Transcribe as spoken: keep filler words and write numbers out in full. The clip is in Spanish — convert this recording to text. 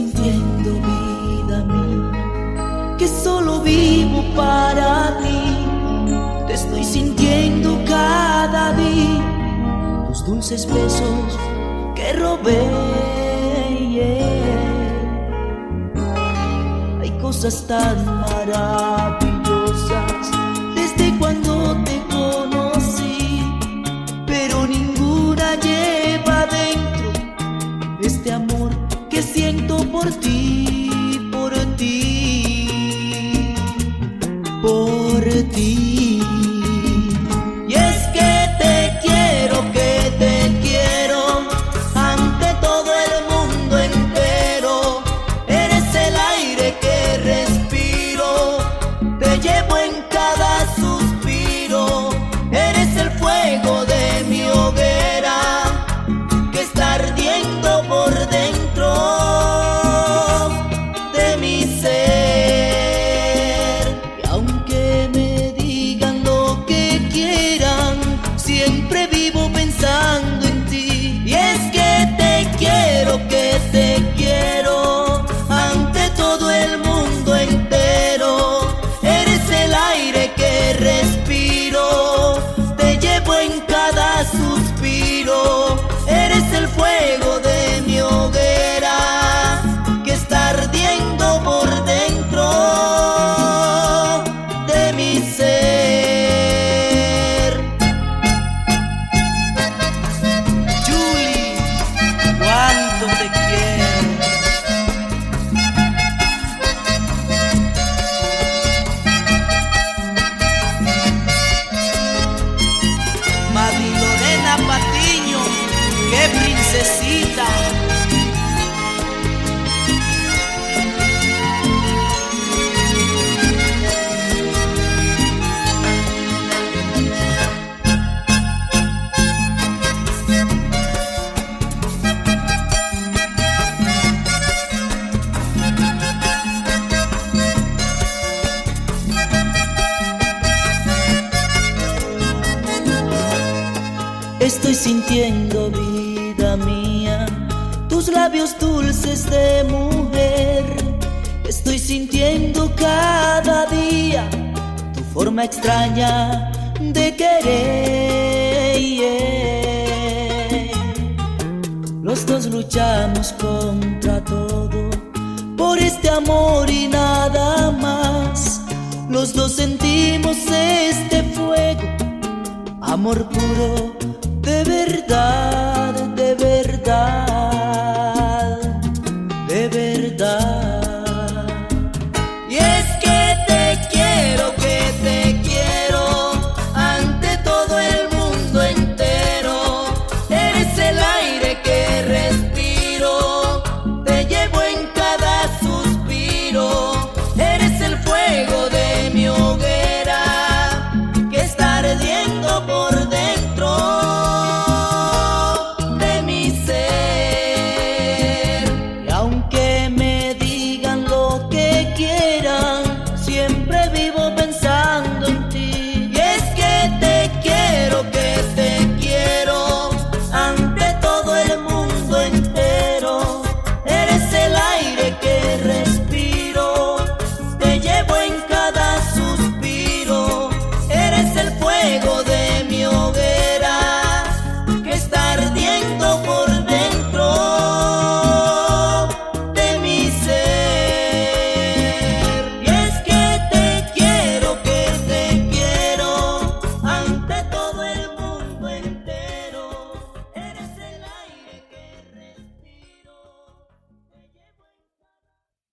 sintiendo, vida mía, que solo vivo para ti. Te estoy sintiendo cada día, tus dulces besos que robé. Yeah. Hay cosas tan maravillosas desde cuando te conocí, pero ninguna lleva dentro este amor que siento por ti, por ti, por ti. Y es que te quiero, que te quiero ante todo el mundo entero. Eres el aire que respiro, te llevo en cada suspiro. Eres el fuego de mi hoguera que está ardiendo por dentro de mi ser. Y aunque me digan lo que quieran, siempre vivo pensando en ti. Y es que te quiero, que te quiero ante todo el mundo entero. Eres el aire que respiro, te llevo en cada suspiro. Eres el fuego de mi hoguera que está ardiendo por dentro de mi ser. Julie, cuánto te quiero. Madi Lorena Patiño, qué princesita. Estoy sintiendo, vida mía, tus labios dulces de mujer. Estoy sintiendo cada día tu forma extraña de querer. Yeah. Los dos luchamos contra todo por este amor y nada más. Los dos sentimos este fuego, amor puro, de verdad, de verdad, de verdad.